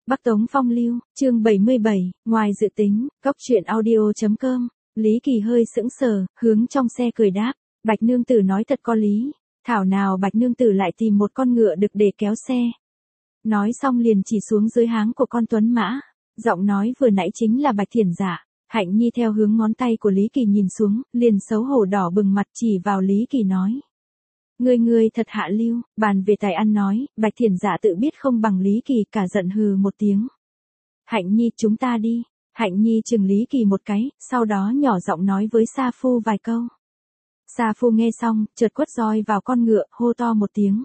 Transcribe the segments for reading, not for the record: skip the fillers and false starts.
Bắc Tống Phong Lưu, chương 77, ngoài dự tính, cóc truyện audio.com, Lý Kỳ hơi sững sờ, hướng trong xe cười đáp, Bạch Nương Tử nói thật có lý, thảo nào Bạch Nương Tử lại tìm một con ngựa đực để kéo xe. Nói xong liền chỉ xuống dưới háng của con tuấn mã, giọng nói vừa nãy chính là Bạch Thiển Dạ. Hạnh Nhi theo hướng ngón tay của Lý Kỳ nhìn xuống, liền xấu hổ đỏ bừng mặt chỉ vào Lý Kỳ nói. Ngươi thật hạ lưu, bàn về tài ăn nói, Bạch Thiển Dạ tự biết không bằng Lý Kỳ cả giận hừ một tiếng. Hạnh Nhi chúng ta đi, Hạnh Nhi chừng Lý Kỳ một cái, sau đó nhỏ giọng nói với Sa Phu vài câu. Sa Phu nghe xong, chợt quất roi vào con ngựa, hô to một tiếng.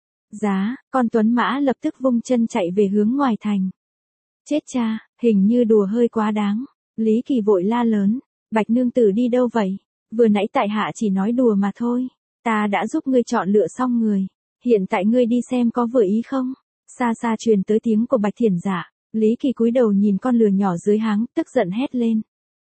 Giá, con tuấn mã lập tức vung chân chạy về hướng ngoài thành. Chết cha, hình như đùa hơi quá đáng. Lý Kỳ vội la lớn, Bạch Nương Tử đi đâu vậy? Vừa nãy tại hạ chỉ nói đùa mà thôi. Ta đã giúp ngươi chọn lựa xong người. Hiện tại ngươi đi xem có vừa ý không? Xa xa truyền tới tiếng của Bạch Thiển Dạ. Lý Kỳ cúi đầu nhìn con lừa nhỏ dưới háng, tức giận hét lên.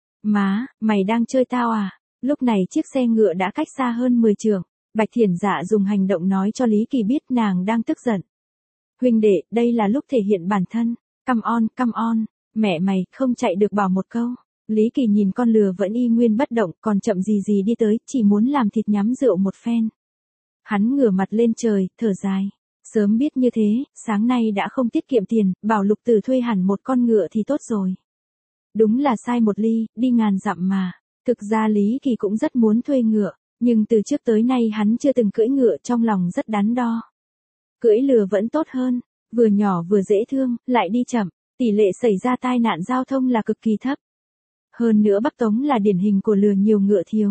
Má, mày đang chơi tao à? Lúc này chiếc xe ngựa đã cách xa hơn 10 trượng. Bạch Thiển Dạ dùng hành động nói cho Lý Kỳ biết nàng đang tức giận. Huynh đệ, đây là lúc thể hiện bản thân. Come on. Mẹ mày, không chạy được bảo một câu. Lý Kỳ nhìn con lừa vẫn y nguyên bất động, còn chậm gì đi tới, chỉ muốn làm thịt nhắm rượu một phen. Hắn ngửa mặt lên trời, thở dài. Sớm biết như thế, sáng nay đã không tiết kiệm tiền, bảo Lục Tử thuê hẳn một con ngựa thì tốt rồi. Đúng là sai một ly, đi ngàn dặm mà. Thực ra Lý Kỳ cũng rất muốn thuê ngựa, nhưng từ trước tới nay hắn chưa từng cưỡi ngựa, trong lòng rất đắn đo. Cưỡi lừa vẫn tốt hơn, vừa nhỏ vừa dễ thương, lại đi chậm. Tỷ lệ xảy ra tai nạn giao thông là cực kỳ thấp. Hơn nữa Bắc Tống là điển hình của lừa nhiều ngựa thiếu.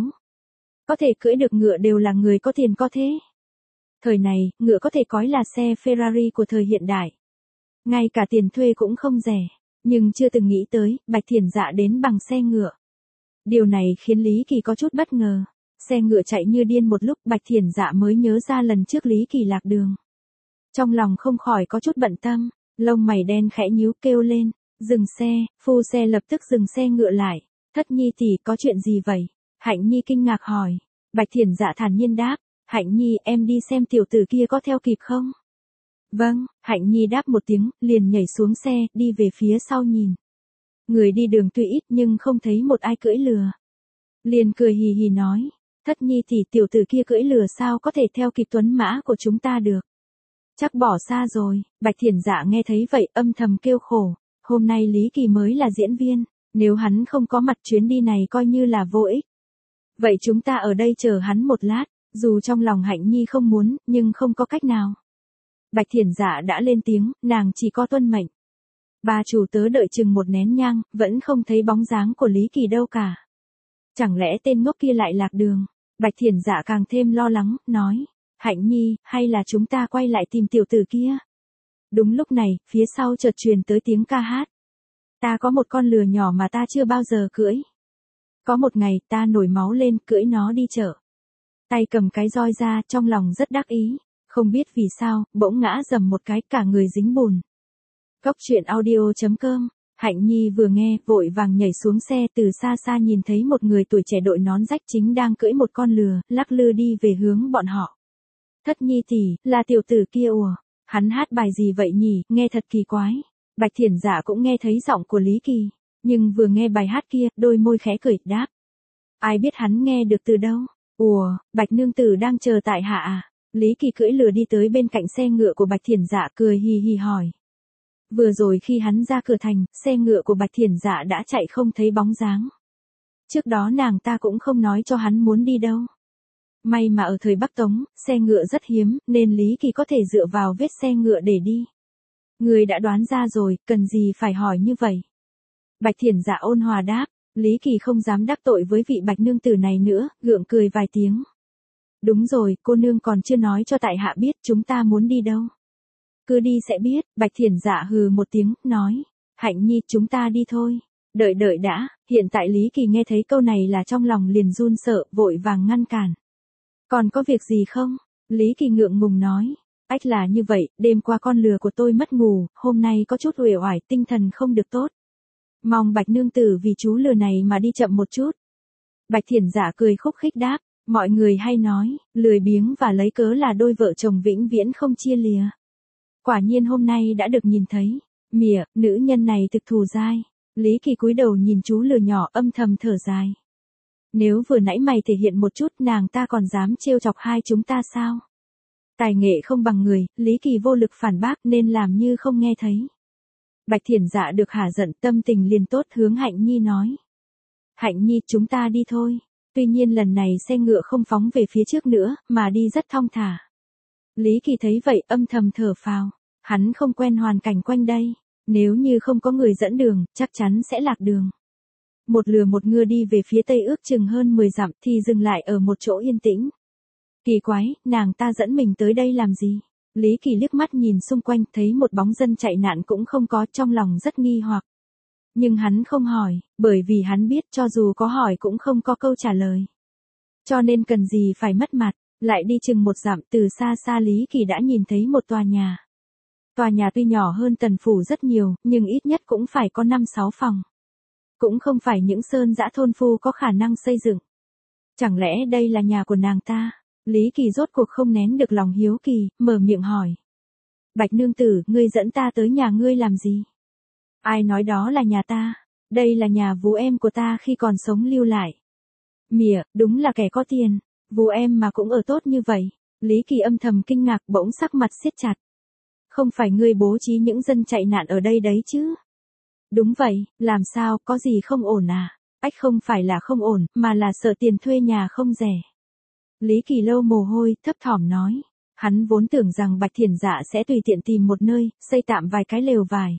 Có thể cưỡi được ngựa đều là người có tiền có thế. Thời này, ngựa có thể coi là xe Ferrari của thời hiện đại. Ngay cả tiền thuê cũng không rẻ. Nhưng chưa từng nghĩ tới, Bạch Thiển Dạ đến bằng xe ngựa. Điều này khiến Lý Kỳ có chút bất ngờ. Xe ngựa chạy như điên một lúc, Bạch Thiển Dạ mới nhớ ra lần trước Lý Kỳ lạc đường. Trong lòng không khỏi có chút bận tâm. Lông mày đen khẽ nhíu kêu lên, dừng xe, phu xe lập tức dừng xe ngựa lại. Thất Nhi tỷ có chuyện gì vậy? Hạnh Nhi kinh ngạc hỏi. Bạch Thiển Dạ thản nhiên đáp, Hạnh Nhi em đi xem tiểu tử kia có theo kịp không? Vâng, Hạnh Nhi đáp một tiếng, liền nhảy xuống xe, đi về phía sau nhìn. Người đi đường tuy ít nhưng không thấy một ai cưỡi lừa. Liền cười hì hì nói, Thất Nhi tỷ tiểu tử kia cưỡi lừa sao có thể theo kịp tuấn mã của chúng ta được? Chắc bỏ xa rồi, Bạch Thiển Dạ nghe thấy vậy âm thầm kêu khổ, hôm nay Lý Kỳ mới là diễn viên, nếu hắn không có mặt chuyến đi này coi như là vô ích. Vậy chúng ta ở đây chờ hắn một lát, dù trong lòng Hạnh Nhi không muốn, nhưng không có cách nào. Bạch Thiển Dạ đã lên tiếng, nàng chỉ có tuân mệnh. Bà chủ tớ đợi chừng một nén nhang, vẫn không thấy bóng dáng của Lý Kỳ đâu cả. Chẳng lẽ tên ngốc kia lại lạc đường? Bạch Thiển Dạ càng thêm lo lắng, nói. Hạnh Nhi, hay là chúng ta quay lại tìm tiểu tử kia? Đúng lúc này, phía sau chợt truyền tới tiếng ca hát. Ta có một con lừa nhỏ mà ta chưa bao giờ cưỡi. Có một ngày, ta nổi máu lên, cưỡi nó đi chợ. Tay cầm cái roi ra, trong lòng rất đắc ý. Không biết vì sao, bỗng ngã dầm một cái, cả người dính bùn. Cóc truyện audio.com. Hạnh Nhi vừa nghe, vội vàng nhảy xuống xe, từ xa xa nhìn thấy một người tuổi trẻ đội nón rách chính đang cưỡi một con lừa, lắc lư đi về hướng bọn họ. Thất Nhi tỷ, là tiểu tử kia ùa. Hắn hát bài gì vậy nhỉ, nghe thật kỳ quái. Bạch Thiển Dạ cũng nghe thấy giọng của Lý Kỳ, nhưng vừa nghe bài hát kia, đôi môi khẽ cười, đáp. Ai biết hắn nghe được từ đâu? Ùa, Bạch Nương Tử đang chờ tại hạ à? Lý Kỳ cưỡi lừa đi tới bên cạnh xe ngựa của Bạch Thiển Dạ cười hì hì hỏi. Vừa rồi khi hắn ra cửa thành, xe ngựa của Bạch Thiển Dạ đã chạy không thấy bóng dáng. Trước đó nàng ta cũng không nói cho hắn muốn đi đâu. May mà ở thời Bắc Tống, xe ngựa rất hiếm, nên Lý Kỳ có thể dựa vào vết xe ngựa để đi. Người đã đoán ra rồi, cần gì phải hỏi như vậy? Bạch Thiển Dạ ôn hòa đáp, Lý Kỳ không dám đắc tội với vị Bạch Nương Tử này nữa, gượng cười vài tiếng. Đúng rồi, cô nương còn chưa nói cho tại hạ biết chúng ta muốn đi đâu. Cứ đi sẽ biết, Bạch Thiển Dạ hừ một tiếng, nói. Hạnh Nhi, chúng ta đi thôi. Đợi đã, hiện tại Lý Kỳ nghe thấy câu này là trong lòng liền run sợ, vội vàng ngăn cản. Còn có việc gì không? Lý Kỳ ngượng ngùng nói. Ách là như vậy, đêm qua con lừa của tôi mất ngủ, hôm nay có chút uể oải, tinh thần không được tốt. Mong Bạch Nương Tử vì chú lừa này mà đi chậm một chút. Bạch Thiển Dạ cười khúc khích đáp, mọi người hay nói, lười biếng và lấy cớ là đôi vợ chồng vĩnh viễn không chia lìa. Quả nhiên hôm nay đã được nhìn thấy. Mỉa, nữ nhân này thực thù dai. Lý Kỳ cúi đầu nhìn chú lừa nhỏ âm thầm thở dài. Nếu vừa nãy mày thể hiện một chút nàng ta còn dám trêu chọc hai chúng ta sao? Tài nghệ không bằng người, Lý Kỳ vô lực phản bác nên làm như không nghe thấy. Bạch Thiển Dạ được hả giận tâm tình liền tốt hướng Hạnh Nhi nói. Hạnh Nhi chúng ta đi thôi. Tuy nhiên lần này xe ngựa không phóng về phía trước nữa mà đi rất thong thả. Lý Kỳ thấy vậy âm thầm thở phào. Hắn không quen hoàn cảnh quanh đây. Nếu như không có người dẫn đường, chắc chắn sẽ lạc đường. Một lừa một ngựa đi về phía tây ước chừng hơn 10 dặm thì dừng lại ở một chỗ yên tĩnh. Kỳ quái, nàng ta dẫn mình tới đây làm gì? Lý Kỳ liếc mắt nhìn xung quanh thấy một bóng dân chạy nạn cũng không có, trong lòng rất nghi hoặc. Nhưng hắn không hỏi, bởi vì hắn biết cho dù có hỏi cũng không có câu trả lời. Cho nên cần gì phải mất mặt, lại đi chừng một dặm từ xa xa Lý Kỳ đã nhìn thấy một tòa nhà. Tòa nhà tuy nhỏ hơn Tần Phủ rất nhiều, nhưng ít nhất cũng phải có 5-6 phòng. Cũng không phải những sơn dã thôn phu có khả năng xây dựng. Chẳng lẽ đây là nhà của nàng ta? Lý Kỳ rốt cuộc không nén được lòng hiếu kỳ, mở miệng hỏi. Bạch nương tử, ngươi dẫn ta tới nhà ngươi làm gì? Ai nói đó là nhà ta? Đây là nhà vú em của ta khi còn sống lưu lại. Mỉa, đúng là kẻ có tiền. Vú em mà cũng ở tốt như vậy. Lý Kỳ âm thầm kinh ngạc bỗng sắc mặt siết chặt. Không phải ngươi bố trí những dân chạy nạn ở đây đấy chứ? Đúng vậy, làm sao, có gì không ổn à? Ách không phải là không ổn, mà là sợ tiền thuê nhà không rẻ. Lý Kỳ lâu mồ hôi, thấp thỏm nói. Hắn vốn tưởng rằng Bạch Thiển Dạ sẽ tùy tiện tìm một nơi, xây tạm vài cái lều vải.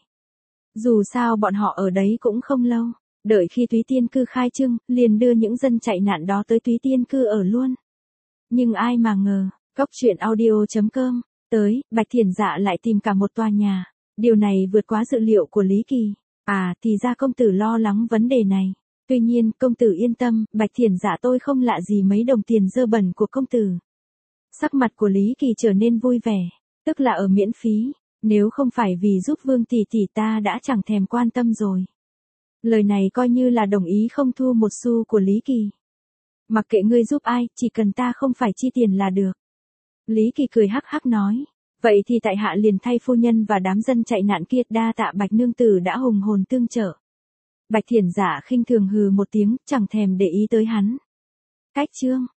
Dù sao bọn họ ở đấy cũng không lâu. Đợi khi Túy Tiên Cư khai trương, liền đưa những dân chạy nạn đó tới Túy Tiên Cư ở luôn. Nhưng ai mà ngờ, Cóc Truyện Audio.com, tới, Bạch Thiển Dạ lại tìm cả một tòa nhà. Điều này vượt quá dự liệu của Lý Kỳ. À, thì ra công tử lo lắng vấn đề này. Tuy nhiên, công tử yên tâm, Bạch Thiển Dạ tôi không lạ gì mấy đồng tiền dơ bẩn của công tử. Sắc mặt của Lý Kỳ trở nên vui vẻ, tức là ở miễn phí, nếu không phải vì giúp Vương tỷ tỷ ta đã chẳng thèm quan tâm rồi. Lời này coi như là đồng ý không thu một xu của Lý Kỳ. Mặc kệ ngươi giúp ai, chỉ cần ta không phải chi tiền là được. Lý Kỳ cười hắc hắc nói, vậy thì tại hạ liền thay phu nhân và đám dân chạy nạn kia đa tạ Bạch nương tử đã hùng hồn tương trợ. Bạch Thiển Dạ khinh thường hừ một tiếng, chẳng thèm để ý tới hắn. Cách chương